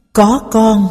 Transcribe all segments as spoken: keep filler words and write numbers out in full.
Có con.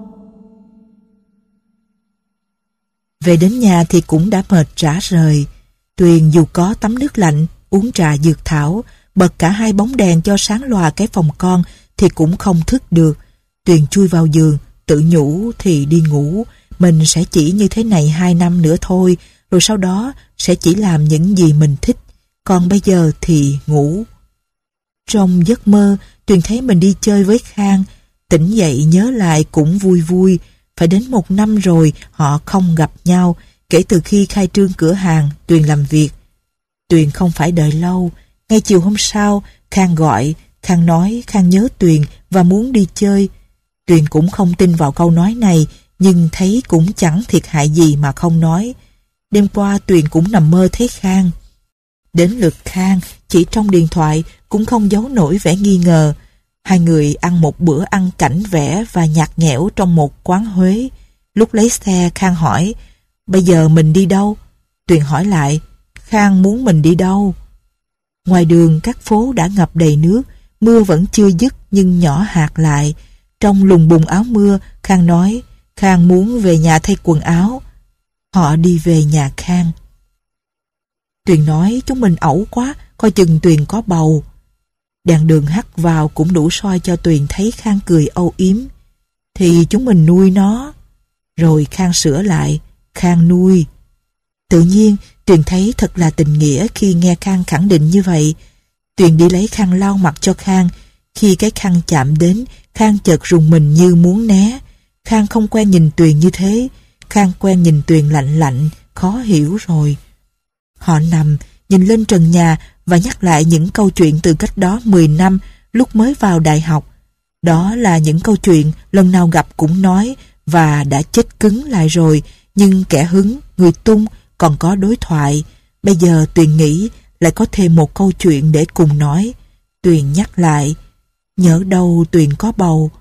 Về đến nhà thì cũng đã mệt rã rời. Tuyền dù có tắm nước lạnh, uống trà dược thảo, bật cả hai bóng đèn cho sáng lòa cái phòng con thì cũng không thức được. Tuyền chui vào giường, tự nhủ thì đi ngủ. Mình sẽ chỉ như thế này hai năm nữa thôi, rồi sau đó sẽ chỉ làm những gì mình thích. Còn bây giờ thì ngủ. Trong giấc mơ, Tuyền thấy mình đi chơi với Khang. Tỉnh dậy nhớ lại cũng vui vui. Phải đến một năm rồi họ không gặp nhau, kể từ khi khai trương cửa hàng Tuyền làm việc. Tuyền không phải đợi lâu. Ngay chiều hôm sau, Khang gọi. Khang nói Khang nhớ Tuyền và muốn đi chơi. Tuyền cũng không tin vào câu nói này, nhưng thấy cũng chẳng thiệt hại gì mà không nói. Đêm qua Tuyền cũng nằm mơ thấy Khang. Đến lượt Khang, chỉ trong điện thoại cũng không giấu nổi vẻ nghi ngờ. Hai người ăn một bữa ăn cảnh vẽ và nhạt nhẽo trong một quán Huế. Lúc lấy xe, Khang hỏi, bây giờ mình đi đâu? Tuyền hỏi lại, Khang muốn mình đi đâu? Ngoài đường các phố đã ngập đầy nước, mưa vẫn chưa dứt nhưng nhỏ hạt lại. Trong lùng bùng áo mưa, Khang nói, Khang muốn về nhà thay quần áo. Họ đi về nhà Khang. Tuyền nói chúng mình ẩu quá, coi chừng Tuyền có bầu. Đèn đường hắt vào cũng đủ soi cho Tuyền thấy Khang cười âu yếm. Thì chúng mình nuôi nó. Rồi Khang sửa lại, Khang nuôi. Tự nhiên Tuyền thấy thật là tình nghĩa khi nghe Khang khẳng định như vậy. Tuyền đi lấy khăn lau mặt cho Khang. Khi cái khăn chạm đến, Khang chợt rùng mình như muốn né. Khang không quen nhìn Tuyền như thế. Khang quen nhìn Tuyền lạnh lạnh, khó hiểu rồi. Họ nằm, nhìn lên trần nhà và nhắc lại những câu chuyện từ cách đó mười năm lúc mới vào đại học. Đó là những câu chuyện lần nào gặp cũng nói và đã chết cứng lại rồi, nhưng kẻ hứng, người tung còn có đối thoại. Bây giờ Tuyền nghĩ lại có thêm một câu chuyện để cùng nói. Tuyền nhắc lại, nhỡ đâu Tuyền có bầu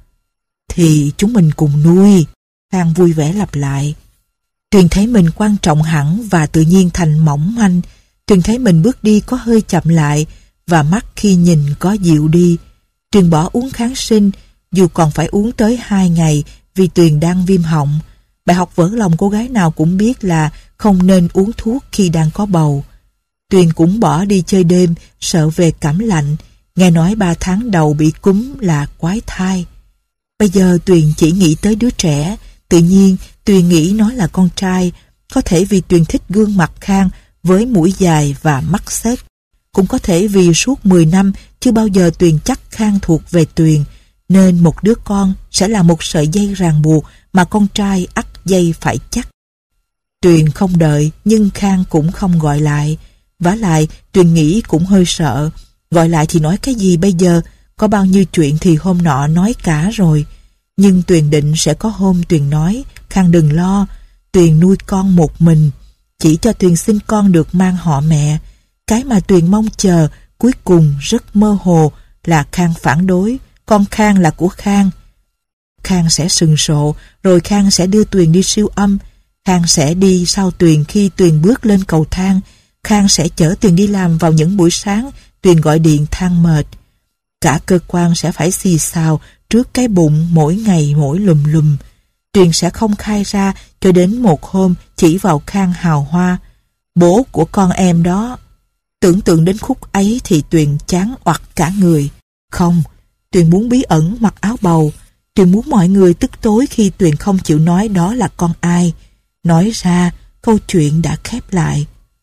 thì chúng mình cùng nuôi. Khang vui vẻ lặp lại. Tuyền thấy mình quan trọng hẳn và tự nhiên thành mỏng manh. Tuyền thấy mình bước đi có hơi chậm lại và mắt khi nhìn có dịu đi. Tuyền bỏ uống kháng sinh, dù còn phải uống tới hai ngày vì Tuyền đang viêm họng. Bài học vỡ lòng cô gái nào cũng biết là không nên uống thuốc khi đang có bầu. Tuyền cũng bỏ đi chơi đêm, sợ về cảm lạnh. Nghe nói ba tháng đầu bị cúm là quái thai. Bây giờ Tuyền chỉ nghĩ tới đứa trẻ. Tự nhiên Tuyền nghĩ nó là con trai. Có thể vì Tuyền thích gương mặt Khang với mũi dài và mắt xếp. Cũng có thể vì suốt mười năm chưa bao giờ Tuyền chắc Khang thuộc về Tuyền, nên một đứa con sẽ là một sợi dây ràng buộc mà con trai ắt dây phải chắc. Tuyền không đợi nhưng Khang cũng không gọi lại. Vả lại Tuyền nghĩ cũng hơi sợ. Gọi lại thì nói cái gì bây giờ? Có bao nhiêu chuyện thì hôm nọ nói cả rồi. Nhưng Tuyền định sẽ có hôm Tuyền nói, Khang đừng lo, Tuyền nuôi con một mình. Chỉ cho Tuyền sinh con được mang họ mẹ. Cái mà Tuyền mong chờ cuối cùng rất mơ hồ là Khang phản đối. Con Khang là của Khang. Khang sẽ sừng sộ, rồi Khang sẽ đưa Tuyền đi siêu âm. Khang sẽ đi sau Tuyền khi Tuyền bước lên cầu thang. Khang sẽ chở Tuyền đi làm vào những buổi sáng Tuyền gọi điện than mệt. Cả cơ quan sẽ phải xì xào trước cái bụng mỗi ngày mỗi lùm lùm. Tuyền sẽ không khai ra cho đến một hôm chỉ vào Khang hào hoa. Bố của con em đó. Tưởng tượng đến khúc ấy thì Tuyền chán oặt cả người. Không, Tuyền muốn bí ẩn mặc áo bầu. Tuyền muốn mọi người tức tối khi Tuyền không chịu nói đó là con ai. Nói ra, câu chuyện đã khép lại.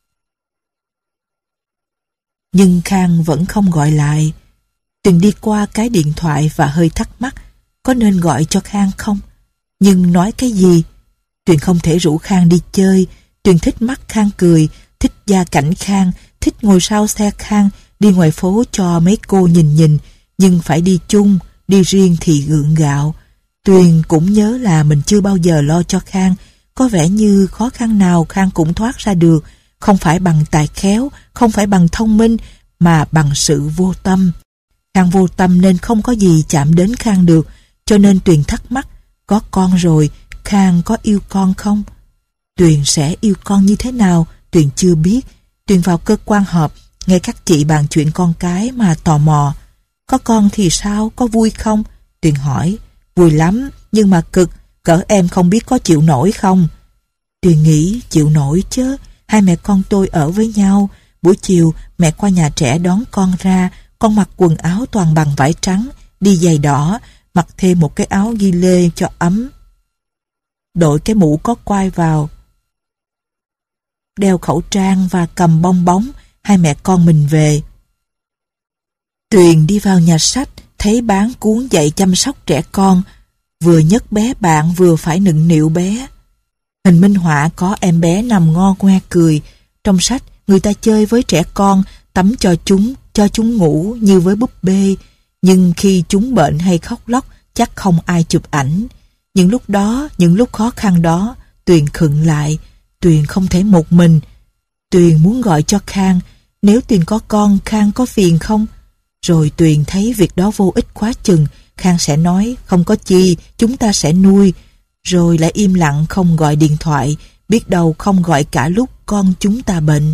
Nhưng Khang vẫn không gọi lại. Tuyền đi qua cái điện thoại và hơi thắc mắc có nên gọi cho Khang không? Nhưng nói cái gì? Tuyền không thể rủ Khang đi chơi. Tuyền thích mắt Khang cười, thích gia cảnh Khang, thích ngồi sau xe Khang, đi ngoài phố cho mấy cô nhìn nhìn, nhưng phải đi chung, đi riêng thì gượng gạo. Tuyền cũng nhớ là mình chưa bao giờ lo cho Khang. Có vẻ như khó khăn nào Khang cũng thoát ra được, không phải bằng tài khéo, không phải bằng thông minh, mà bằng sự vô tâm. Khang vô tâm nên không có gì chạm đến Khang được, cho nên Tuyền thắc mắc, có con rồi, Khang có yêu con không? Tuyền sẽ yêu con như thế nào, Tuyền chưa biết. Tuyền vào cơ quan họp, nghe các chị bàn chuyện con cái mà tò mò. Có con thì sao, có vui không? Tuyền hỏi. Vui lắm, nhưng mà cực, cỡ em không biết có chịu nổi không? Tuyền nghĩ chịu nổi chứ, hai mẹ con tôi ở với nhau, buổi chiều mẹ qua nhà trẻ đón con ra, con mặc quần áo toàn bằng vải trắng, đi giày đỏ, mặc thêm một cái áo ghi lê cho ấm. Đội cái mũ có quai vào, đeo khẩu trang và cầm bong bóng, hai mẹ con mình về. Tuyền đi vào nhà sách, thấy bán cuốn dạy chăm sóc trẻ con, vừa nhấc bé bạn vừa phải nựng nịu bé. Hình minh họa có em bé nằm ngo ngoe cười. Trong sách, người ta chơi với trẻ con, tắm cho chúng, cho chúng ngủ như với búp bê. Nhưng khi chúng bệnh hay khóc lóc, chắc không ai chụp ảnh. Những lúc đó, những lúc khó khăn đó, Tuyền khựng lại. Tuyền không thể một mình. Tuyền muốn gọi cho Khang. Nếu Tuyền có con, Khang có phiền không? Rồi Tuyền thấy việc đó vô ích quá chừng. Khang sẽ nói, không có chi, chúng ta sẽ nuôi. Rồi lại im lặng không gọi điện thoại, biết đâu không gọi cả lúc con chúng ta bệnh.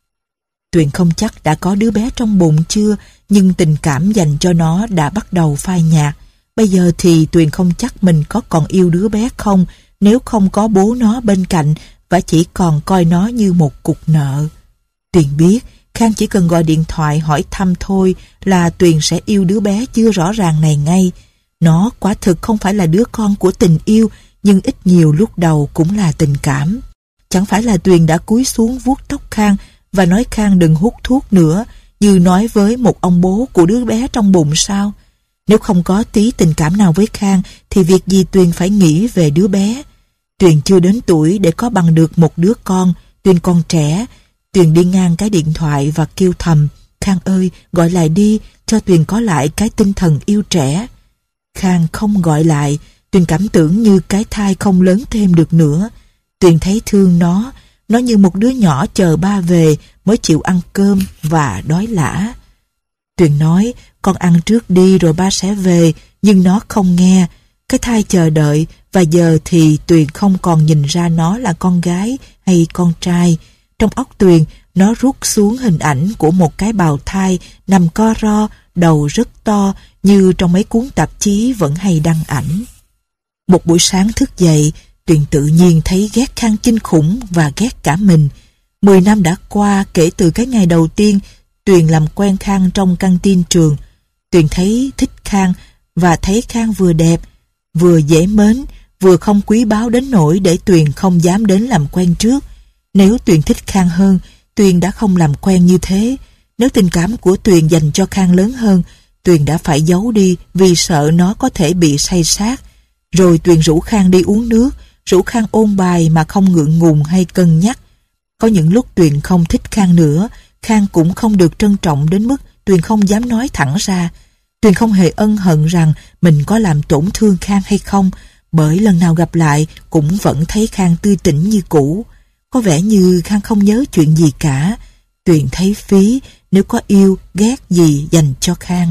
Tuyền không chắc đã có đứa bé trong bụng chưa, nhưng tình cảm dành cho nó đã bắt đầu phai nhạt. Bây giờ thì Tuyền không chắc mình có còn yêu đứa bé không, nếu không có bố nó bên cạnh và chỉ còn coi nó như một cục nợ. Tuyền biết, Khang chỉ cần gọi điện thoại hỏi thăm thôi là Tuyền sẽ yêu đứa bé chưa rõ ràng này ngay. Nó quả thực không phải là đứa con của tình yêu, nhưng ít nhiều lúc đầu cũng là tình cảm. Chẳng phải là Tuyền đã cúi xuống vuốt tóc Khang và nói Khang đừng hút thuốc nữa, như nói với một ông bố của đứa bé trong bụng sao? Nếu không có tí tình cảm nào với Khang thì việc gì Tuyền phải nghĩ về đứa bé? Tuyền chưa đến tuổi để có bằng được một đứa con, Tuyền còn trẻ. Tuyền đi ngang cái điện thoại và kêu thầm, Khang ơi, gọi lại đi, cho Tuyền có lại cái tinh thần yêu trẻ. Khang không gọi lại. Tuyền cảm tưởng như cái thai không lớn thêm được nữa. Tuyền thấy thương nó, nó như một đứa nhỏ chờ ba về mới chịu ăn cơm và đói lả. Tuyền nói, con ăn trước đi rồi ba sẽ về, nhưng nó không nghe. Cái thai chờ đợi và giờ thì Tuyền không còn nhìn ra nó là con gái hay con trai. Trong óc Tuyền, nó rút xuống hình ảnh của một cái bào thai nằm co ro, đầu rất to như trong mấy cuốn tạp chí vẫn hay đăng ảnh. Một buổi sáng thức dậy, Tuyền tự nhiên thấy ghét Khang kinh khủng và ghét cả mình. Mười năm đã qua kể từ cái ngày đầu tiên Tuyền làm quen Khang trong căng tin trường. Tuyền thấy thích Khang và thấy Khang vừa đẹp, vừa dễ mến, vừa không quý báu đến nỗi để Tuyền không dám đến làm quen trước. Nếu Tuyền thích Khang hơn, Tuyền đã không làm quen như thế. Nếu tình cảm của Tuyền dành cho Khang lớn hơn, Tuyền đã phải giấu đi vì sợ nó có thể bị say sát. Rồi Tuyền rủ Khang đi uống nước, rủ Khang ôn bài mà không ngượng ngùng hay cân nhắc. Có những lúc Tuyền không thích Khang nữa, Khang cũng không được trân trọng đến mức Tuyền không dám nói thẳng ra. Tuyền không hề ân hận rằng mình có làm tổn thương Khang hay không, bởi lần nào gặp lại cũng vẫn thấy Khang tươi tỉnh như cũ. Có vẻ như Khang không nhớ chuyện gì cả. Tuyền thấy phí nếu có yêu ghét gì dành cho Khang.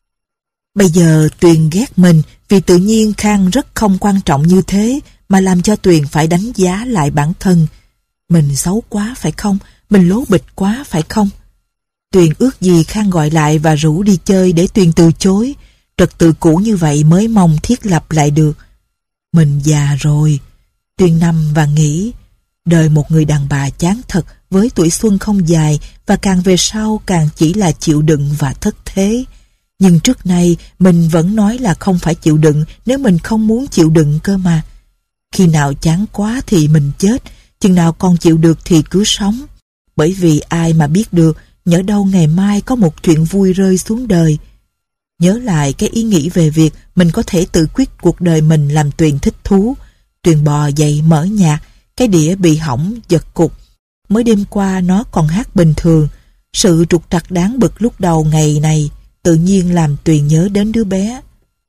Bây giờ Tuyền ghét mình vì tự nhiên Khang rất không quan trọng như thế mà làm cho Tuyền phải đánh giá lại bản thân. Mình xấu quá phải không? Mình lố bịch quá phải không? Tuyền ước gì Khang gọi lại và rủ đi chơi để Tuyền từ chối. Trật tự cũ như vậy mới mong thiết lập lại được. Mình già rồi. Tuyền nằm và nghĩ. Đời một người đàn bà chán thật với tuổi xuân không dài và càng về sau càng chỉ là chịu đựng và thất thế. Nhưng trước nay mình vẫn nói là không phải chịu đựng nếu mình không muốn chịu đựng cơ mà. Khi nào chán quá thì mình chết, chừng nào còn chịu được thì cứ sống. Bởi vì ai mà biết được, nhỡ đâu ngày mai có một chuyện vui rơi xuống đời. Nhớ lại cái ý nghĩ về việc mình có thể tự quyết cuộc đời mình làm Tuyền thích thú. Tuyền bò dậy mở nhạc, cái đĩa bị hỏng giật cục. Mới đêm qua nó còn hát bình thường. Sự trục trặc đáng bực lúc đầu ngày này tự nhiên làm Tuyền nhớ đến đứa bé.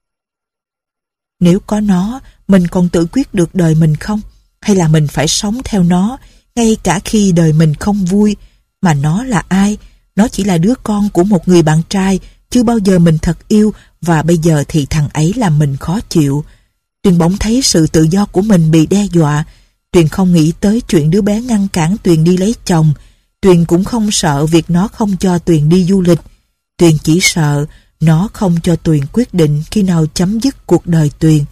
Nếu có nó, mình còn tự quyết được đời mình không? Hay là mình phải sống theo nó, ngay cả khi đời mình không vui? Mà nó là ai? Nó chỉ là đứa con của một người bạn trai, chưa bao giờ mình thật yêu, và bây giờ thì thằng ấy làm mình khó chịu. Tuyền bỗng thấy sự tự do của mình bị đe dọa. Tuyền không nghĩ tới chuyện đứa bé ngăn cản Tuyền đi lấy chồng. Tuyền cũng không sợ việc nó không cho Tuyền đi du lịch. Tuyền chỉ sợ nó không cho Tuyền quyết định khi nào chấm dứt cuộc đời Tuyền.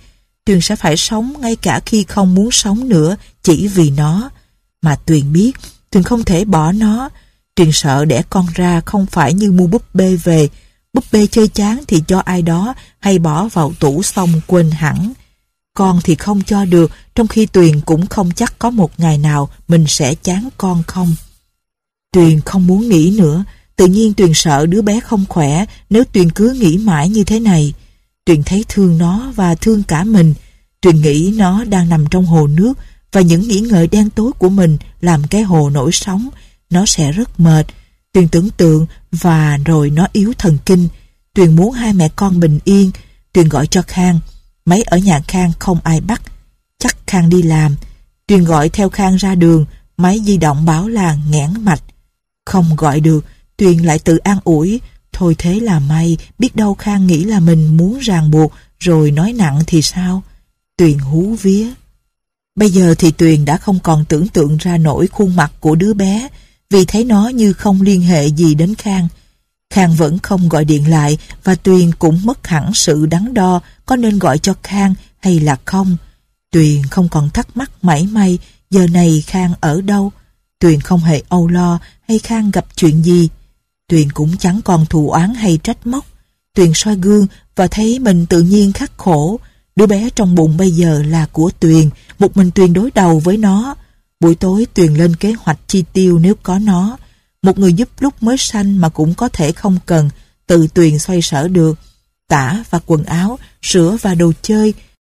Tuyền sẽ phải sống ngay cả khi không muốn sống nữa chỉ vì nó. Mà Tuyền biết Tuyền không thể bỏ nó. Tuyền sợ đẻ con ra không phải như mua búp bê về. Búp bê chơi chán thì cho ai đó hay bỏ vào tủ xong quên hẳn. Con thì không cho được, trong khi Tuyền cũng không chắc có một ngày nào mình sẽ chán con không. Tuyền không muốn nghĩ nữa. Tự nhiên Tuyền sợ đứa bé không khỏe nếu Tuyền cứ nghĩ mãi như thế này. Tuyền thấy thương nó và thương cả mình. Tuyền nghĩ nó đang nằm trong hồ nước và những nghĩ ngợi đen tối của mình làm cái hồ nổi sóng. Nó sẽ rất mệt. Tuyền tưởng tượng và rồi nó yếu thần kinh. Tuyền muốn hai mẹ con bình yên. Tuyền gọi cho Khang. Máy ở nhà Khang không ai bắt. Chắc Khang đi làm. Tuyền gọi theo Khang ra đường. Máy di động báo là nghẽn mạch. Không gọi được. Tuyền lại tự an ủi. Thôi thế là may. Biết đâu Khang nghĩ là mình muốn ràng buộc rồi nói nặng thì sao? Tuyền hú vía. Bây giờ thì Tuyền đã không còn tưởng tượng ra nổi khuôn mặt của đứa bé vì thấy nó như không liên hệ gì đến Khang. Khang vẫn không gọi điện lại và Tuyền cũng mất hẳn sự đắn đo có nên gọi cho Khang hay là không. Tuyền không còn thắc mắc mảy may giờ này Khang ở đâu. Tuyền không hề âu lo hay Khang gặp chuyện gì. Tuyền cũng chẳng còn thù oán hay trách móc. Tuyền soi gương và thấy mình tự nhiên khắc khổ. Đứa bé trong bụng bây giờ là của Tuyền, một mình Tuyền đối đầu với nó. Buổi tối Tuyền lên kế hoạch chi tiêu nếu có nó. Một người giúp lúc mới sanh mà cũng có thể không cần, tự Tuyền xoay sở được. Tã và quần áo, sữa và đồ chơi.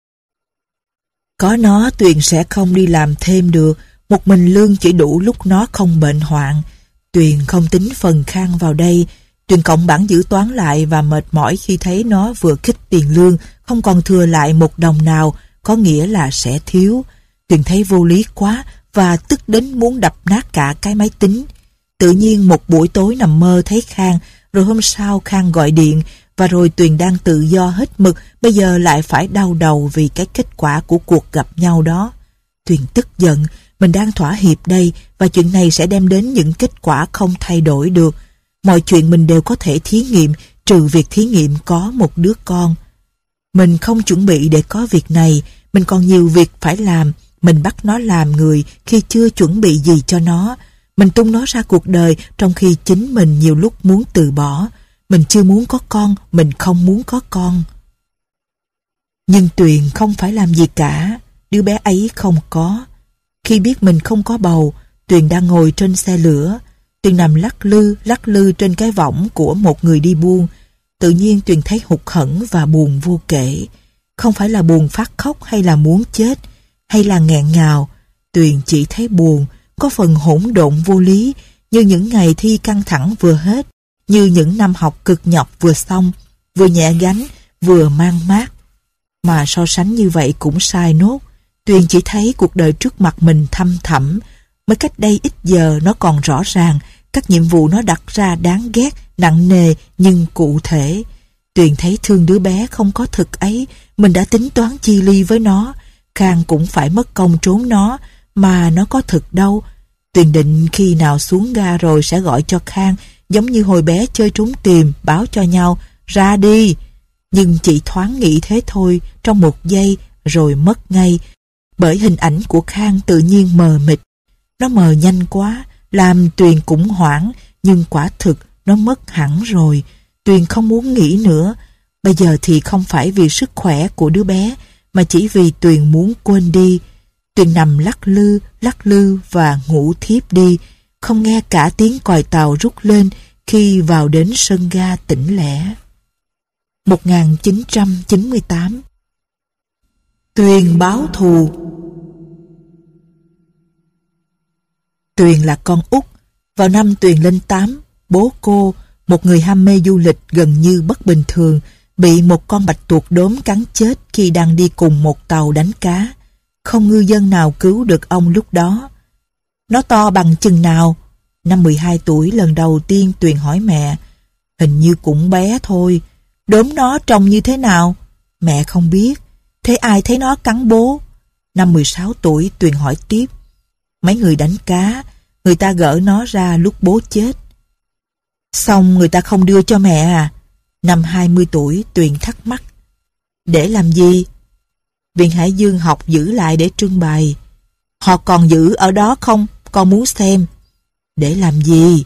Có nó Tuyền sẽ không đi làm thêm được, một mình lương chỉ đủ lúc nó không bệnh hoạn. Tuyền không tính phần Khang vào đây. Tuyền cộng bảng dự toán lại và mệt mỏi khi thấy nó vừa khích tiền lương, không còn thừa lại một đồng nào, có nghĩa là sẽ thiếu. Tuyền thấy vô lý quá và tức đến muốn đập nát cả cái máy tính. Tự nhiên một buổi tối nằm mơ thấy Khang, rồi hôm sau Khang gọi điện, và rồi Tuyền đang tự do hết mực, bây giờ lại phải đau đầu vì cái kết quả của cuộc gặp nhau đó. Tuyền tức giận, mình đang thỏa hiệp đây và chuyện này sẽ đem đến những kết quả không thay đổi được. Mọi chuyện mình đều có thể thí nghiệm, trừ việc thí nghiệm có một đứa con. Mình không chuẩn bị để có việc này, mình còn nhiều việc phải làm. Mình bắt nó làm người khi chưa chuẩn bị gì cho nó. Mình tung nó ra cuộc đời trong khi chính mình nhiều lúc muốn từ bỏ. Mình chưa muốn có con, mình không muốn có con. Nhưng Tuyền không phải làm gì cả. Đứa bé ấy không có. Khi biết mình không có bầu, Tuyền đang ngồi trên xe lửa. Tuyền nằm lắc lư, lắc lư trên cái võng của một người đi buôn. Tự nhiên Tuyền thấy hụt hẫng và buồn vô kể. Không phải là buồn phát khóc hay là muốn chết, hay là nghẹn ngào. Tuyền chỉ thấy buồn, có phần hỗn độn vô lý, như những ngày thi căng thẳng vừa hết, như những năm học cực nhọc vừa xong, vừa nhẹ gánh, vừa mang mát. Mà so sánh như vậy cũng sai nốt. Tuyền chỉ thấy cuộc đời trước mặt mình thăm thẳm. Mới cách đây ít giờ nó còn rõ ràng, các nhiệm vụ nó đặt ra đáng ghét, nặng nề nhưng cụ thể. Tuyền thấy thương đứa bé không có thực ấy, mình đã tính toán chi ly với nó. Khang cũng phải mất công trốn nó, mà nó có thực đâu. Tuyền định khi nào xuống ga rồi sẽ gọi cho Khang, giống như hồi bé chơi trốn tìm, báo cho nhau, ra đi. Nhưng chỉ thoáng nghĩ thế thôi, trong một giây, rồi mất ngay. Bởi hình ảnh của Khang tự nhiên mờ mịt. Nó mờ nhanh quá, làm Tuyền cũng hoảng, nhưng quả thực nó mất hẳn rồi. Tuyền không muốn nghĩ nữa. Bây giờ thì không phải vì sức khỏe của đứa bé, mà chỉ vì Tuyền muốn quên đi. Tuyền nằm lắc lư, lắc lư và ngủ thiếp đi, không nghe cả tiếng còi tàu rút lên khi vào đến sân ga Tỉnh Lẻ. một nghìn chín trăm chín mươi tám. Tuyền báo thù. Tuyền là con út. Vào năm Tuyền lên tám, bố cô, một người ham mê du lịch gần như bất bình thường, bị một con bạch tuộc đốm cắn chết khi đang đi cùng một tàu đánh cá. Không ngư dân nào cứu được ông lúc đó. Nó to bằng chừng nào? Năm mười hai tuổi lần đầu tiên Tuyền hỏi mẹ. Hình như cũng bé thôi. Đốm nó trông như thế nào? Mẹ không biết. Thế ai thấy nó cắn bố? Năm mười sáu tuổi Tuyền hỏi tiếp. Mấy người đánh cá, người ta gỡ nó ra lúc bố chết. Xong người ta không đưa cho mẹ à? Năm hai mươi tuổi Tuyền thắc mắc. Để làm gì? Viện Hải Dương học giữ lại để trưng bày. Họ còn giữ ở đó không? Con muốn xem. Để làm gì?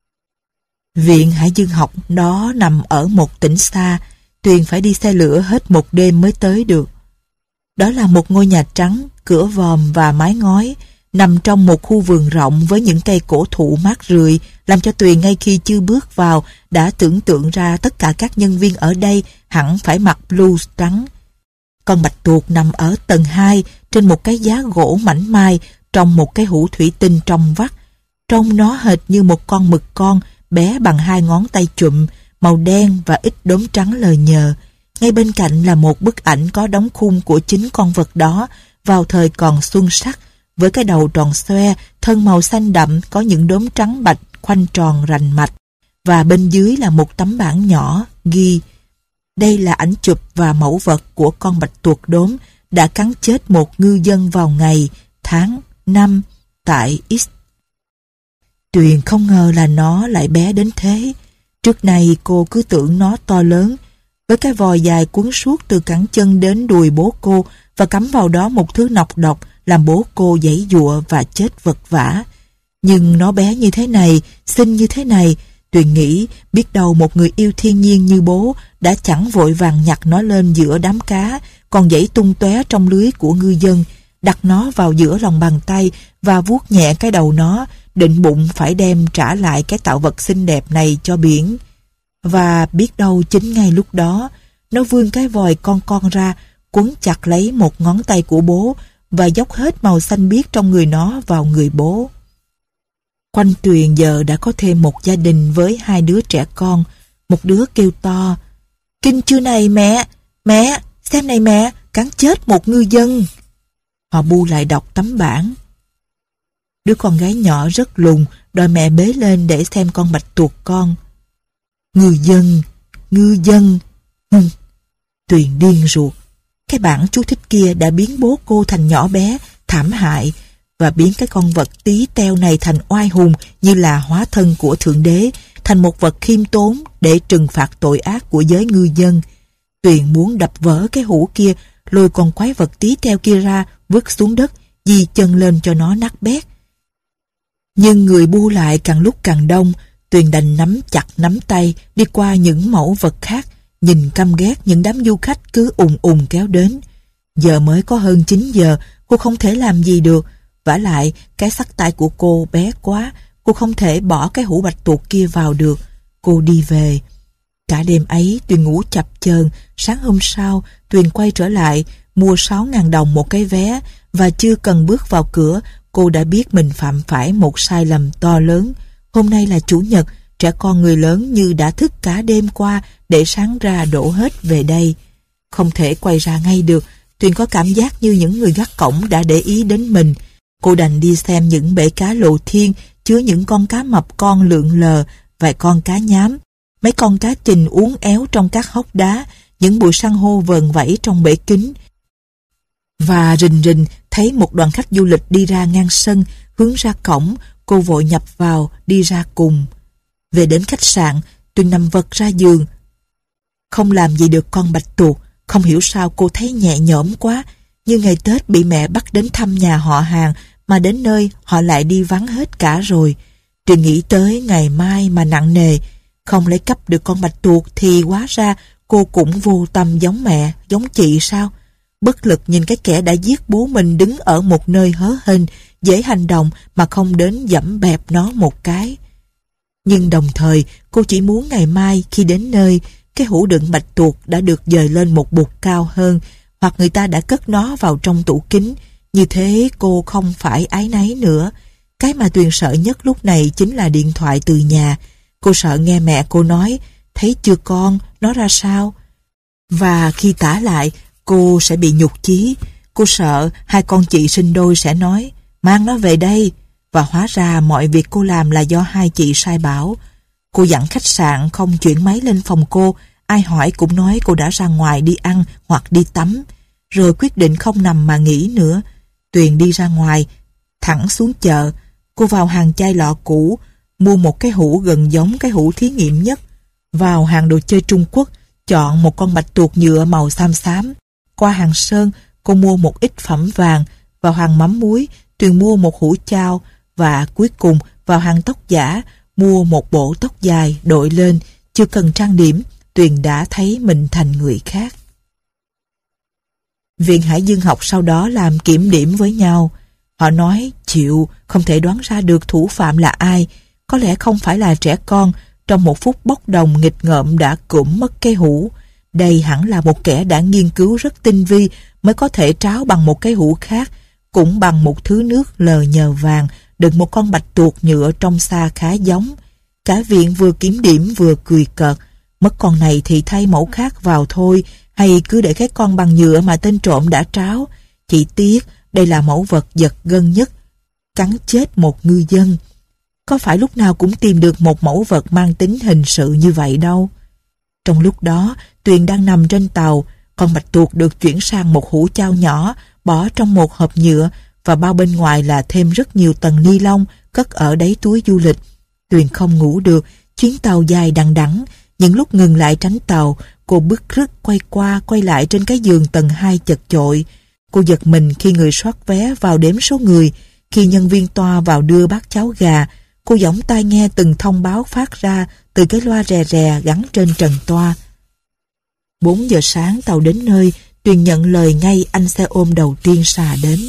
Viện Hải Dương học đó nằm ở một tỉnh xa, Tuyền phải đi xe lửa hết một đêm mới tới được. Đó là một ngôi nhà trắng, cửa vòm và mái ngói, nằm trong một khu vườn rộng với những cây cổ thụ mát rượi, làm cho Tuyền ngay khi chưa bước vào đã tưởng tượng ra tất cả các nhân viên ở đây hẳn phải mặc blue trắng. Con bạch tuộc nằm ở tầng hai trên một cái giá gỗ mảnh mai trong một cái hũ thủy tinh trong vắt. Trông nó hệt như một con mực con bé bằng hai ngón tay chụm, màu đen và ít đốm trắng lờ nhờ. Ngay bên cạnh là một bức ảnh có đóng khung của chính con vật đó vào thời còn xuân sắc, với cái đầu tròn xoe, thân màu xanh đậm có những đốm trắng bạch khoanh tròn rành mạch, và bên dưới là một tấm bảng nhỏ ghi: đây là ảnh chụp và mẫu vật của con bạch tuộc đốm đã cắn chết một ngư dân vào ngày, tháng, năm tại X. Tuyền không ngờ là nó lại bé đến thế. Trước này cô cứ tưởng nó to lớn, với cái vòi dài cuốn suốt từ cẳng chân đến đùi bố cô, và cắm vào đó một thứ nọc độc làm bố cô giãy giụa và chết vật vã. Nhưng nó bé như thế này, xinh như thế này, Tuyền nghĩ biết đâu một người yêu thiên nhiên như bố đã chẳng vội vàng nhặt nó lên giữa đám cá, còn giãy tung tóe trong lưới của ngư dân, đặt nó vào giữa lòng bàn tay và vuốt nhẹ cái đầu nó, định bụng phải đem trả lại cái tạo vật xinh đẹp này cho biển. Và biết đâu chính ngay lúc đó, nó vươn cái vòi con con ra, quấn chặt lấy một ngón tay của bố và dốc hết màu xanh biếc trong người nó vào người bố. Quanh Tuyền giờ đã có thêm một gia đình với hai đứa trẻ con. Một đứa kêu to: kinh chưa này mẹ, mẹ, xem này mẹ, cắn chết một ngư dân. Họ bu lại đọc tấm bảng. Đứa con gái nhỏ rất lùn đòi mẹ bế lên để xem con bạch tuộc con. Ngư dân, ngư dân, hừm. Tuyền điên ruột. Cái bảng chú thích kia đã biến bố cô thành nhỏ bé, thảm hại, và biến cái con vật tí teo này thành oai hùng như là hóa thân của Thượng Đế, thành một vật khiêm tốn để trừng phạt tội ác của giới ngư dân. Tuyền muốn đập vỡ cái hũ kia, lôi con quái vật tí teo kia ra, vứt xuống đất, di chân lên cho nó nát bét. Nhưng người bu lại càng lúc càng đông. Tuyền đành nắm chặt nắm tay đi qua những mẫu vật khác, nhìn căm ghét những đám du khách cứ ùn ùn kéo đến. Giờ mới có hơn chín giờ, cô không thể làm gì được. Vả lại, cái xắc tay của cô bé quá, cô không thể bỏ cái hũ bạch tuộc kia vào được. Cô đi về. Cả đêm ấy Tuyền ngủ chập chờn. Sáng hôm sau Tuyền quay trở lại, mua sáu ngàn đồng một cái vé, và chưa cần bước vào cửa, cô đã biết mình phạm phải một sai lầm to lớn. Hôm nay là Chủ nhật, trẻ con người lớn như đã thức cả đêm qua để sáng ra đổ hết về đây. Không thể quay ra ngay được. Tuyền có cảm giác như những người gác cổng đã để ý đến mình. Cô đành đi xem những bể cá lộ thiên chứa những con cá mập con lượn lờ, vài con cá nhám, mấy con cá trình uốn éo trong các hốc đá, những bụi san hô vờn vẫy trong bể kính. Và rình rình thấy một đoàn khách du lịch đi ra ngang sân, hướng ra cổng. Cô vội nhập vào, đi ra cùng. Về đến khách sạn, Tuyền nằm vật ra giường. Không làm gì được con bạch tuộc. Không hiểu sao cô thấy nhẹ nhõm quá. Như ngày Tết bị mẹ bắt đến thăm nhà họ hàng, mà đến nơi họ lại đi vắng hết cả rồi. Tuyền nghĩ tới ngày mai mà nặng nề. Không lấy cắp được con bạch tuộc thì hóa ra cô cũng vô tâm giống mẹ, giống chị sao? Bất lực nhìn cái kẻ đã giết bố mình đứng ở một nơi hớ hênh, dễ hành động mà không đến dẫm bẹp nó một cái. Nhưng đồng thời cô chỉ muốn ngày mai khi đến nơi, cái hũ đựng bạch tuộc đã được dời lên một bục cao hơn, hoặc người ta đã cất nó vào trong tủ kính. Như thế cô không phải áy náy nữa. Cái mà Tuyền sợ nhất lúc này chính là điện thoại từ nhà. Cô sợ nghe mẹ cô nói: thấy chưa con, nó ra sao? Và khi tả lại, cô sẽ bị nhục chí. Cô sợ hai con chị sinh đôi sẽ nói: mang nó về đây. Và hóa ra mọi việc cô làm là do hai chị sai bảo. Cô dặn khách sạn không chuyển máy lên phòng cô. Ai hỏi cũng nói cô đã ra ngoài đi ăn hoặc đi tắm. Rồi quyết định không nằm mà nghỉ nữa. Tuyền đi ra ngoài, thẳng xuống chợ. Cô vào hàng chai lọ cũ, mua một cái hũ gần giống cái hũ thí nghiệm nhất. Vào hàng đồ chơi Trung Quốc, chọn một con bạch tuộc nhựa màu xám xám. Qua hàng sơn, cô mua một ít phẩm vàng, vào hàng mắm muối, Tuyền mua một hũ chao và cuối cùng vào hàng tóc giả mua một bộ tóc dài đội lên, chưa cần trang điểm, Tuyền đã thấy mình thành người khác. Viện Hải Dương học sau đó làm kiểm điểm với nhau. Họ nói chịu, không thể đoán ra được thủ phạm là ai, có lẽ không phải là trẻ con trong một phút bốc đồng nghịch ngợm đã cưỡng mất cái hũ. Đây hẳn là một kẻ đã nghiên cứu rất tinh vi mới có thể tráo bằng một cái hũ khác, cũng bằng một thứ nước lờ nhờ vàng, đựng một con bạch tuộc nhựa trong xa khá giống. Cả viện vừa kiểm điểm vừa cười cợt, mất con này thì thay mẫu khác vào thôi, hay cứ để cái con bằng nhựa mà tên trộm đã tráo. Chỉ tiếc đây là mẫu vật giật gân nhất, cắn chết một ngư dân. Có phải lúc nào cũng tìm được một mẫu vật mang tính hình sự như vậy đâu. Trong lúc đó, Tuyền đang nằm trên tàu, con bạch tuộc được chuyển sang một hũ chao nhỏ, bỏ trong một hộp nhựa và bao bên ngoài là thêm rất nhiều tầng ni lông cất ở đáy túi du lịch. Tuyền không ngủ được, chuyến tàu dài đằng đẵng, những lúc ngừng lại tránh tàu, cô bứt rứt quay qua quay lại trên cái giường tầng hai chật chội. Cô giật mình khi người soát vé vào đếm số người, khi nhân viên toa vào đưa bát cháo gà. Cô giỏng tai nghe từng thông báo phát ra từ cái loa rè rè gắn trên trần toa. Bốn giờ sáng tàu đến nơi, Tuyền nhận lời ngay anh xe ôm đầu tiên xà đến.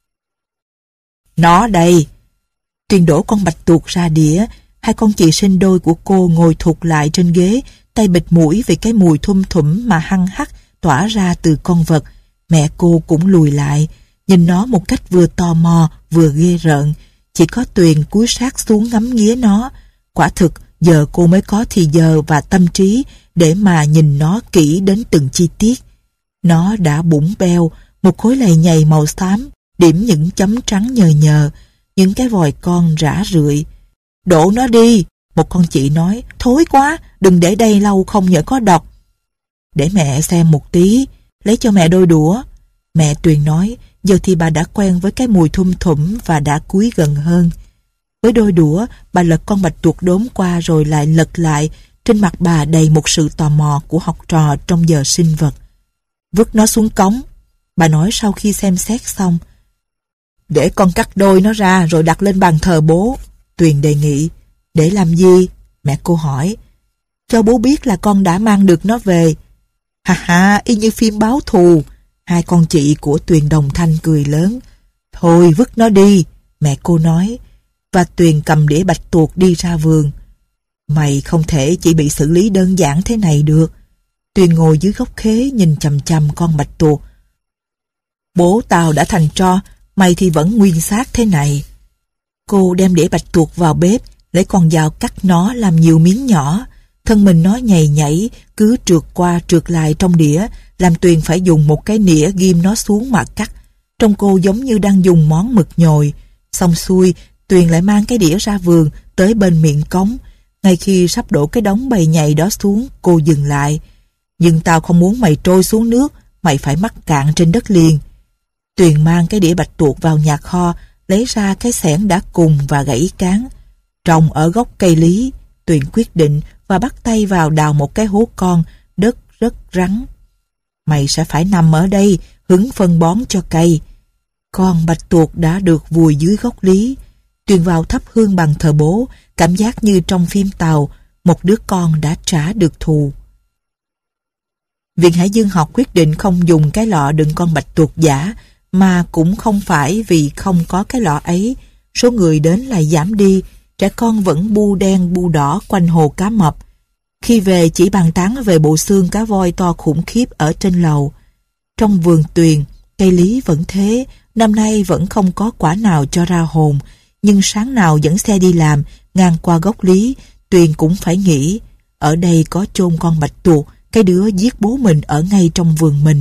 Nó đây! Tuyền đổ con bạch tuộc ra đĩa, hai con chị sinh đôi của cô ngồi thụt lại trên ghế, tay bịt mũi vì cái mùi thum thủm mà hăng hắc tỏa ra từ con vật. Mẹ cô cũng lùi lại, nhìn nó một cách vừa tò mò vừa ghê rợn. Chỉ có Tuyền cúi sát xuống ngắm nghía nó. Quả thực giờ cô mới có thì giờ và tâm trí để mà nhìn nó kỹ đến từng chi tiết. Nó đã bủng beo, một khối lầy nhầy màu xám, điểm những chấm trắng nhờ nhờ, những cái vòi con rã rượi. Đổ nó đi, một con chị nói, thối quá, đừng để đây lâu không nhỡ có độc. Để mẹ xem một tí, lấy cho mẹ đôi đũa. Mẹ Tuyền nói, giờ thì bà đã quen với cái mùi thum thủm và đã cúi gần hơn. Với đôi đũa, bà lật con bạch tuộc đốm qua rồi lại lật lại, trên mặt bà đầy một sự tò mò của học trò trong giờ sinh vật. Vứt nó xuống cống, bà nói sau khi xem xét xong. Để con cắt đôi nó ra rồi đặt lên bàn thờ bố, Tuyền đề nghị. Để làm gì? Mẹ cô hỏi. Cho bố biết là con đã mang được nó về. Ha ha, y như phim báo thù. Hai con chị của Tuyền đồng thanh cười lớn. Thôi vứt nó đi, mẹ cô nói. Và Tuyền cầm đĩa bạch tuộc đi ra vườn. Mày không thể chỉ bị xử lý đơn giản thế này được. Tuyền ngồi dưới gốc khế nhìn chằm chằm con bạch tuộc. Bố tao đã thành tro, mày thì vẫn nguyên xác thế này. Cô đem đĩa bạch tuộc vào bếp, lấy con dao cắt nó làm nhiều miếng nhỏ. Thân mình nó nhầy nhảy, cứ trượt qua trượt lại trong đĩa, làm Tuyền phải dùng một cái nĩa ghim nó xuống mà cắt. Trông cô giống như đang dùng món mực nhồi. Xong xuôi, Tuyền lại mang cái đĩa ra vườn, tới bên miệng cống. Ngay khi sắp đổ cái đống bầy nhầy đó xuống, cô dừng lại. Nhưng tao không muốn mày trôi xuống nước, mày phải mắc cạn trên đất liền. Tuyền mang cái đĩa bạch tuộc vào nhà kho, lấy ra cái xẻng đã cùng và gãy cán. Trồng ở gốc cây lý, Tuyền quyết định và bắt tay vào đào một cái hố con, đất rất rắn. Mày sẽ phải nằm ở đây, hứng phân bón cho cây. Con bạch tuộc đã được vùi dưới gốc lý. Tuyền vào thắp hương bằng thờ bố, cảm giác như trong phim Tàu, một đứa con đã trả được thù. Viện Hải Dương học quyết định không dùng cái lọ đựng con bạch tuộc giả, mà cũng không phải vì không có cái lọ ấy, số người đến lại giảm đi, trẻ con vẫn bu đen bu đỏ quanh hồ cá mập. Khi về chỉ bàn tán về bộ xương cá voi to khủng khiếp ở trên lầu. Trong vườn Tuyền, cây lý vẫn thế, năm nay vẫn không có quả nào cho ra hồn, nhưng sáng nào dẫn xe đi làm, ngang qua gốc lý, Tuyền cũng phải nghĩ, ở đây có chôn con bạch tuộc, cái đứa giết bố mình ở ngay trong vườn mình.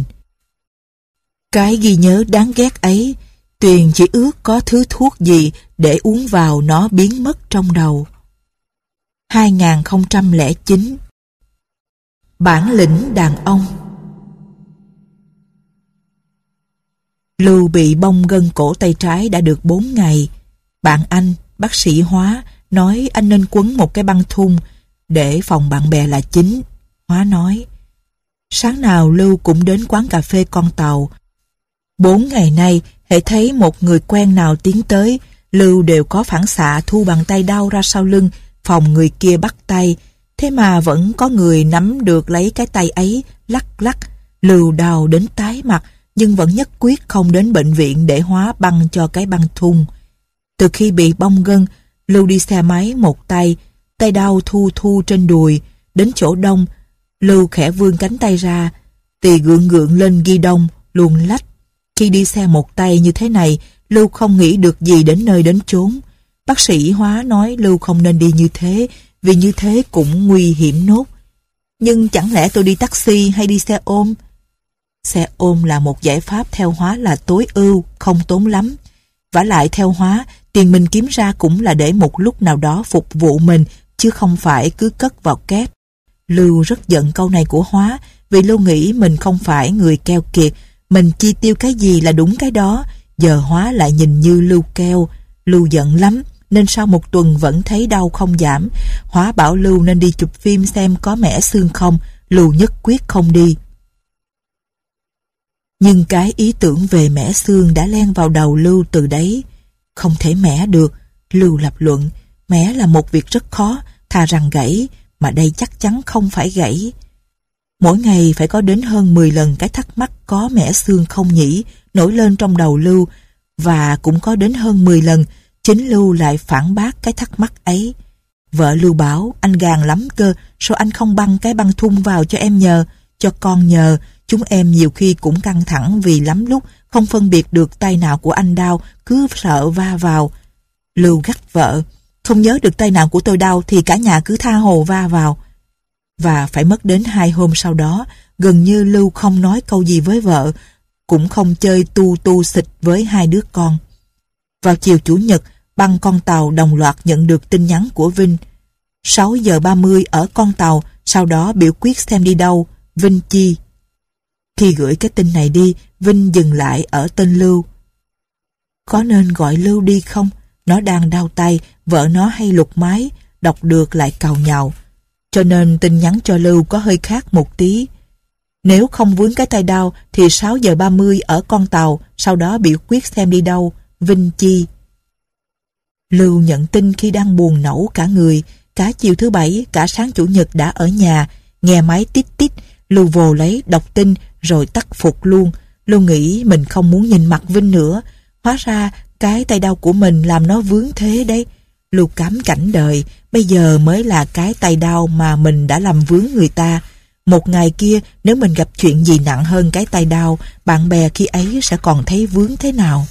Cái ghi nhớ đáng ghét ấy, Tuyền chỉ ước có thứ thuốc gì để uống vào nó biến mất trong đầu. hai không không chín Bản lĩnh đàn ông. Lưu bị bong gân cổ tay trái đã được bốn ngày. Bạn anh, bác sĩ Hóa, nói anh nên quấn một cái băng thun để phòng bạn bè là chính. Hóa nói, sáng nào Lưu cũng đến quán cà phê con tàu. Bốn ngày nay, hễ thấy một người quen nào tiến tới, Lưu đều có phản xạ thu bàn tay đau ra sau lưng, phòng người kia bắt tay. Thế mà vẫn có người nắm được lấy cái tay ấy, lắc lắc. Lưu đau đến tái mặt, nhưng vẫn nhất quyết không đến bệnh viện để Hóa băng cho cái băng thun. Từ khi bị bong gân, Lưu đi xe máy một tay, tay đau thu thu trên đùi. Đến chỗ đông, Lưu khẽ vươn cánh tay ra, tì gượng gượng lên ghi đông, luồn lách. Khi đi xe một tay như thế này, Lưu không nghĩ được gì đến nơi đến chốn. Bác sĩ Hóa nói Lưu không nên đi như thế, vì như thế cũng nguy hiểm nốt. Nhưng chẳng lẽ tôi đi taxi hay đi xe ôm? Xe ôm là một giải pháp theo Hóa là tối ưu, không tốn lắm. Vả lại theo Hóa, tiền mình kiếm ra cũng là để một lúc nào đó phục vụ mình, chứ không phải cứ cất vào két. Lưu rất giận câu này của Hóa, vì Lưu nghĩ mình không phải người keo kiệt, mình chi tiêu cái gì là đúng cái đó. Giờ Hóa lại nhìn như Lưu keo. Lưu giận lắm, nên sau một tuần vẫn thấy đau không giảm. Hóa bảo Lưu nên đi chụp phim xem có mẻ xương không. Lưu nhất quyết không đi. Nhưng cái ý tưởng về mẻ xương đã len vào đầu Lưu từ đấy. Không thể mẻ được, Lưu lập luận. Mẻ là một việc rất khó, thà rằng gãy, mà đây chắc chắn không phải gãy. Mỗi ngày phải có đến hơn mười lần cái thắc mắc có mẻ xương không nhỉ nổi lên trong đầu Lưu, và cũng có đến hơn mười lần chính Lưu lại phản bác cái thắc mắc ấy. Vợ Lưu bảo anh gàn lắm cơ, sao anh không băng cái băng thun vào cho em nhờ, cho con nhờ, chúng em nhiều khi cũng căng thẳng vì lắm lúc không phân biệt được tay nào của anh đau, cứ sợ va vào. Lưu gắt vợ, không nhớ được tay nào của tôi đau thì cả nhà cứ tha hồ va vào. Và phải mất đến hai hôm sau đó, gần như Lưu không nói câu gì với vợ, cũng không chơi tu tu xịt với hai đứa con. Vào chiều Chủ nhật, băng con tàu đồng loạt nhận được tin nhắn của Vinh. sáu giờ ba mươi ở con tàu, sau đó biểu quyết xem đi đâu, Vinh chi. Khi gửi cái tin này đi, Vinh dừng lại ở tên Lưu. Có nên gọi Lưu đi không? Nó đang đau tay, vợ nó hay lục máy, đọc được lại càu nhàu. Cho nên tin nhắn cho Lưu có hơi khác một tí. Nếu không vướng cái tay đau thì sáu giờ ba mươi ở con tàu, sau đó biểu quyết xem đi đâu, Vinh chi. Lưu nhận tin khi đang buồn nẫu cả người. Cả chiều thứ bảy, cả sáng Chủ nhật đã ở nhà, nghe máy tít tít. Lưu vồ lấy, đọc tin, rồi tắt phục luôn. Lưu nghĩ mình không muốn nhìn mặt Vinh nữa. Hóa ra cái tay đau của mình làm nó vướng thế đấy. Lưu cám cảnh đời, bây giờ mới là cái tay đau mà mình đã làm vướng người ta. Một ngày kia, nếu mình gặp chuyện gì nặng hơn cái tay đau, bạn bè khi ấy sẽ còn thấy vướng thế nào.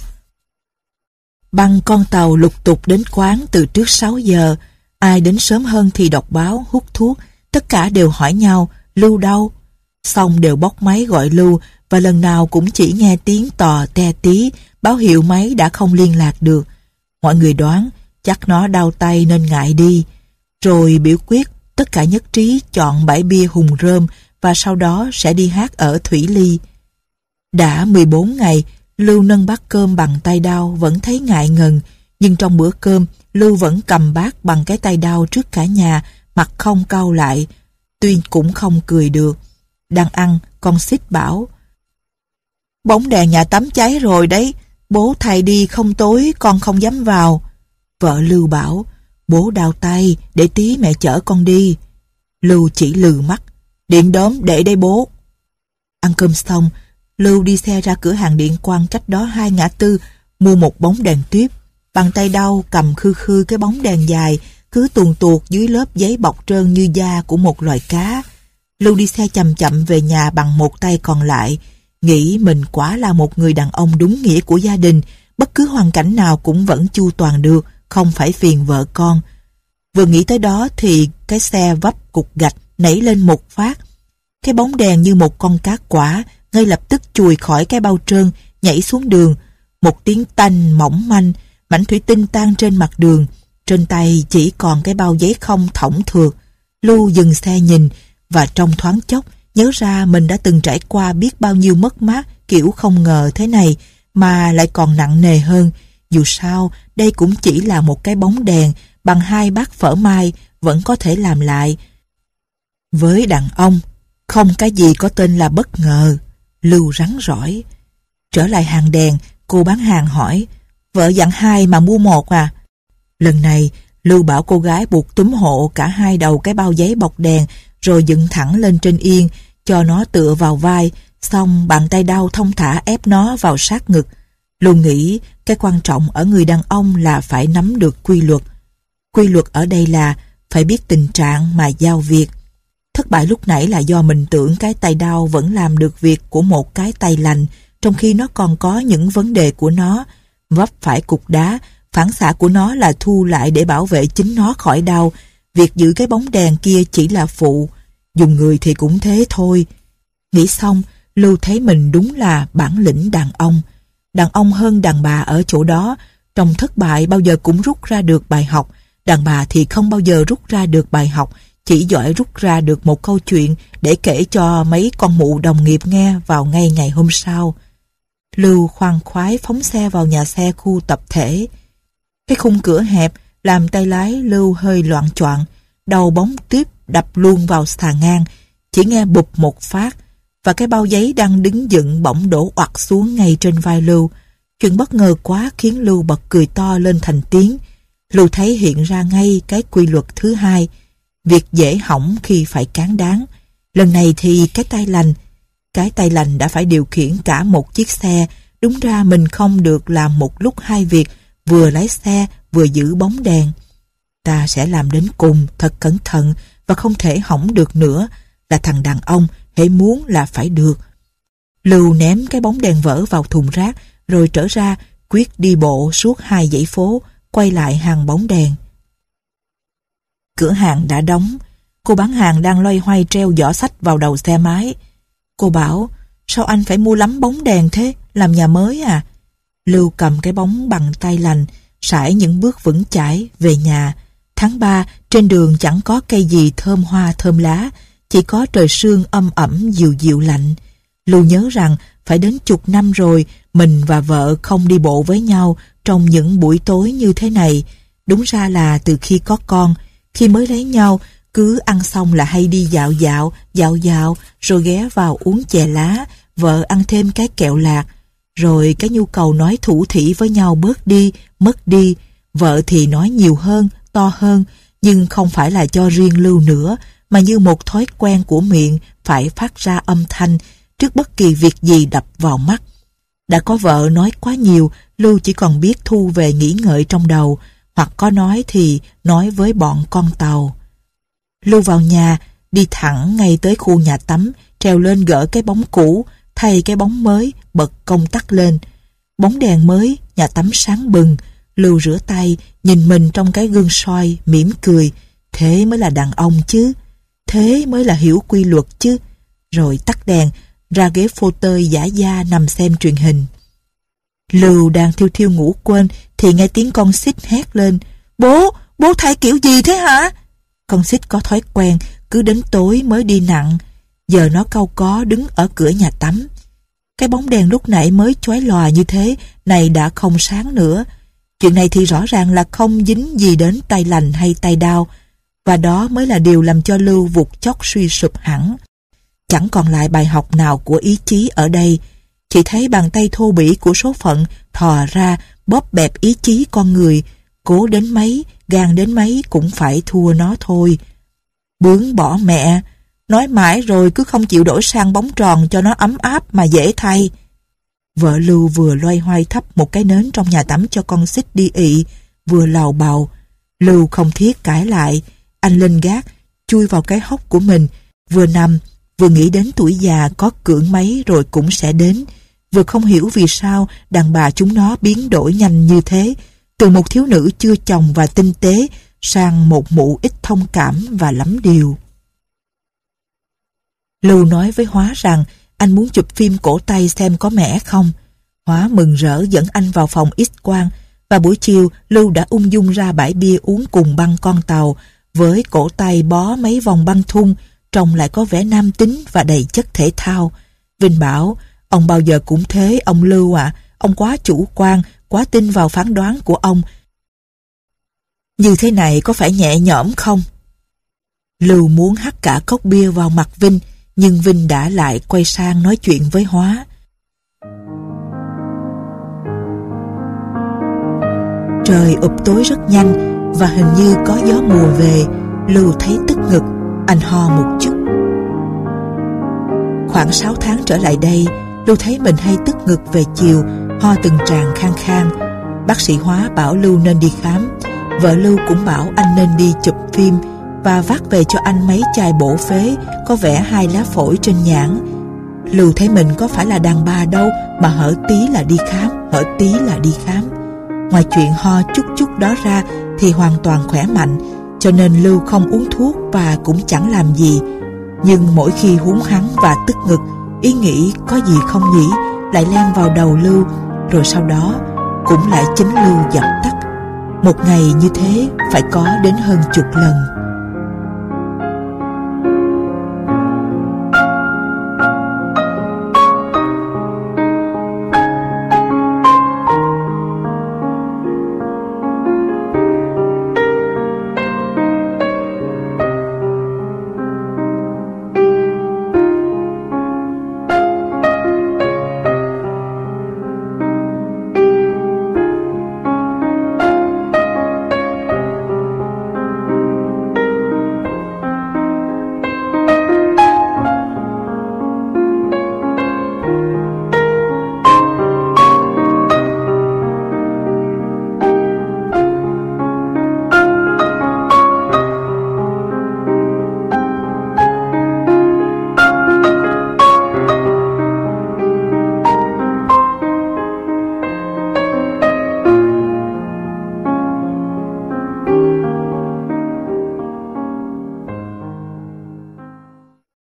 Băng con tàu lục tục đến quán từ trước sáu giờ. Ai đến sớm hơn thì đọc báo, hút thuốc. Tất cả đều hỏi nhau, Lưu đâu? Xong đều bóc máy gọi Lưu, và lần nào cũng chỉ nghe tiếng tò te tí, báo hiệu máy đã không liên lạc được. Mọi người đoán, chắc nó đau tay nên ngại đi. Rồi biểu quyết, tất cả nhất trí chọn bãi bia Hùng Rơm và sau đó sẽ đi hát ở Thủy Ly. Đã mười bốn ngày, Lưu nâng bát cơm bằng tay đau vẫn thấy ngại ngần, nhưng trong bữa cơm, Lưu vẫn cầm bát bằng cái tay đau trước cả nhà, mặt không cau lại, tuy cũng không cười được. Đang ăn, con Xích bảo, bóng đèn nhà tắm cháy rồi đấy, bố thay đi không tối con không dám vào. Vợ Lưu bảo, bố đau tay, để tí mẹ chở con đi. Lưu chỉ lừ mắt, điện đóm để đây bố. Ăn cơm xong, Lưu đi xe ra cửa hàng điện quang cách đó hai ngã tư, mua một bóng đèn tuyếp. Bàn tay đau cầm khư khư cái bóng đèn dài, cứ tuồn tuột dưới lớp giấy bọc trơn như da của một loài cá. Lưu đi xe chậm chậm về nhà bằng một tay còn lại, nghĩ mình quả là một người đàn ông đúng nghĩa của gia đình, bất cứ hoàn cảnh nào cũng vẫn chu toàn được, không phải phiền vợ con. Vừa nghĩ tới đó thì cái xe vấp cục gạch nảy lên một phát. Cái bóng đèn như một con cá quả, ngay lập tức chùi khỏi cái bao trơn, nhảy xuống đường. Một tiếng tanh mỏng manh, mảnh thủy tinh tan trên mặt đường. Trên tay chỉ còn cái bao giấy không thõng thượt. Lưu dừng xe nhìn, và trong thoáng chốc nhớ ra mình đã từng trải qua biết bao nhiêu mất mát kiểu không ngờ thế này, mà lại còn nặng nề hơn. Dù sao, đây cũng chỉ là một cái bóng đèn bằng hai bát phở mai, vẫn có thể làm lại. Với đàn ông, không cái gì có tên là bất ngờ. Lưu rắn rỏi. Trở lại hàng đèn, cô bán hàng hỏi, vợ dặn hai mà mua một à? Lần này, Lưu bảo cô gái buộc túm hộ cả hai đầu cái bao giấy bọc đèn, rồi dựng thẳng lên trên yên, cho nó tựa vào vai, xong bàn tay đau thong thả ép nó vào sát ngực. Lưu nghĩ cái quan trọng ở người đàn ông là phải nắm được quy luật. Quy luật ở đây là phải biết tình trạng mà giao việc. Thất bại lúc nãy là do mình tưởng cái tay đau vẫn làm được việc của một cái tay lành, trong khi nó còn có những vấn đề của nó. Vấp phải cục đá, phản xạ của nó là thu lại để bảo vệ chính nó khỏi đau. Việc giữ cái bóng đèn kia chỉ là phụ. Dùng người thì cũng thế thôi. Nghĩ xong, Lưu thấy mình đúng là bản lĩnh đàn ông. Đàn ông hơn đàn bà ở chỗ đó, trong thất bại bao giờ cũng rút ra được bài học. Đàn bà thì không bao giờ rút ra được bài học, chỉ giỏi rút ra được một câu chuyện để kể cho mấy con mụ đồng nghiệp nghe vào ngay ngày hôm sau. Lưu khoan khoái phóng xe vào nhà xe khu tập thể. Cái khung cửa hẹp làm tay lái Lưu hơi loạng choạng, đầu bóng tiếp đập luôn vào xà ngang, chỉ nghe bụp một phát, và cái bao giấy đang đứng dựng bỗng đổ oặt xuống ngay trên vai Lưu. Chuyện bất ngờ quá khiến Lưu bật cười to lên thành tiếng. Lưu thấy hiện ra ngay cái quy luật thứ hai, việc dễ hỏng khi phải cán đáng. Lần này thì cái tay lành, cái tay lành đã phải điều khiển cả một chiếc xe. Đúng ra mình không được làm một lúc hai việc, vừa lái xe vừa giữ bóng đèn. Ta sẽ làm đến cùng, thật cẩn thận và không thể hỏng được nữa. Là thằng đàn ông, hễ muốn là phải được. Lưu ném cái bóng đèn vỡ vào thùng rác, rồi trở ra quyết đi bộ suốt hai dãy phố, quay lại hàng bóng đèn. Cửa hàng đã đóng. Cô bán hàng đang loay hoay treo giỏ sách vào đầu xe máy. Cô bảo, sao anh phải mua lắm bóng đèn thế, làm nhà mới à? Lưu cầm cái bóng bằng tay lành, sải những bước vững chãi về nhà. Tháng ba, trên đường chẳng có cây gì thơm hoa thơm lá, chỉ có trời sương âm ẩm dịu dịu lạnh. Lưu nhớ rằng phải đến chục năm rồi mình và vợ không đi bộ với nhau trong những buổi tối như thế này. Đúng ra là từ khi có con, khi mới lấy nhau, cứ ăn xong là hay đi dạo dạo, dạo dạo, rồi ghé vào uống chè lá, vợ ăn thêm cái kẹo lạc. Rồi cái nhu cầu nói thủ thỉ với nhau bớt đi, mất đi. Vợ thì nói nhiều hơn, to hơn, nhưng không phải là cho riêng Lưu nữa, mà như một thói quen của miệng phải phát ra âm thanh trước bất kỳ việc gì đập vào mắt. Đã có vợ nói quá nhiều, Lưu chỉ còn biết thu về nghĩ ngợi trong đầu, hoặc có nói thì nói với bọn con tàu. Lưu vào nhà, đi thẳng ngay tới khu nhà tắm, trèo lên gỡ cái bóng cũ, thay cái bóng mới, bật công tắc lên. Bóng đèn mới, nhà tắm sáng bừng. Lưu rửa tay, nhìn mình trong cái gương soi, mỉm cười. Thế mới là đàn ông chứ. Thế mới là hiểu quy luật chứ. Rồi tắt đèn, ra ghế phô tơi giả da nằm xem truyền hình. Lưu đang thiêu thiêu ngủ quên thì nghe tiếng con xích hét lên. Bố, bố thay kiểu gì thế hả? Con xích có thói quen cứ đến tối mới đi nặng. Giờ nó cau có đứng ở cửa nhà tắm. Cái bóng đèn lúc nãy mới chói lòa như thế này đã không sáng nữa. Chuyện này thì rõ ràng là không dính gì đến tay lành hay tay đau, và đó mới là điều làm cho Lưu vụt chốc suy sụp hẳn. Chẳng còn lại bài học nào của ý chí ở đây. Chỉ thấy bàn tay thô bỉ của số phận thò ra bóp bẹp ý chí con người. Cố đến mấy, gan đến mấy cũng phải thua nó thôi. Bướng bỏ mẹ, nói mãi rồi cứ không chịu đổi sang bóng tròn cho nó ấm áp mà dễ thay. Vợ Lưu vừa loay hoay thắp một cái nến trong nhà tắm cho con xích đi ị, vừa lầu bầu. Lưu không thiết cãi lại. Anh lên gác, chui vào cái hốc của mình, vừa nằm, vừa nghĩ đến tuổi già có cưỡng mấy rồi cũng sẽ đến, vừa không hiểu vì sao đàn bà chúng nó biến đổi nhanh như thế, từ một thiếu nữ chưa chồng và tinh tế sang một mụ ít thông cảm và lắm điều. Lưu nói với Hóa rằng anh muốn chụp phim cổ tay xem có mẻ không. Hóa mừng rỡ dẫn anh vào phòng X-quang, và buổi chiều Lưu đã ung dung ra bãi bia uống cùng băng con tàu, với cổ tay bó mấy vòng băng thun, trông lại có vẻ nam tính và đầy chất thể thao. Vinh bảo, ông bao giờ cũng thế ông Lưu ạ, à, ông quá chủ quan, quá tin vào phán đoán của ông. Như thế này có phải nhẹ nhõm không? Lưu muốn hắt cả cốc bia vào mặt Vinh, nhưng Vinh đã lại quay sang nói chuyện với Hóa. Trời ụp tối rất nhanh và hình như có gió mùa về. Lưu thấy tức ngực, anh ho một chút. Khoảng sáu tháng trở lại đây, Lưu thấy mình hay tức ngực về chiều, ho từng tràng khang khang. Bác sĩ Hóa bảo Lưu nên đi khám. Vợ Lưu cũng bảo anh nên đi chụp phim và vác về cho anh mấy chai bổ phế có vẽ hai lá phổi trên nhãn. Lưu thấy mình có phải là đàn bà đâu mà hở tí là đi khám, hở tí là đi khám. Ngoài chuyện ho chút chút đó ra thì hoàn toàn khỏe mạnh, cho nên Lưu không uống thuốc và cũng chẳng làm gì. Nhưng mỗi khi húng hắng và tức ngực, ý nghĩ có gì không nhỉ lại len vào đầu Lưu, rồi sau đó cũng lại chính Lưu dập tắt. Một ngày như thế phải có đến hơn chục lần.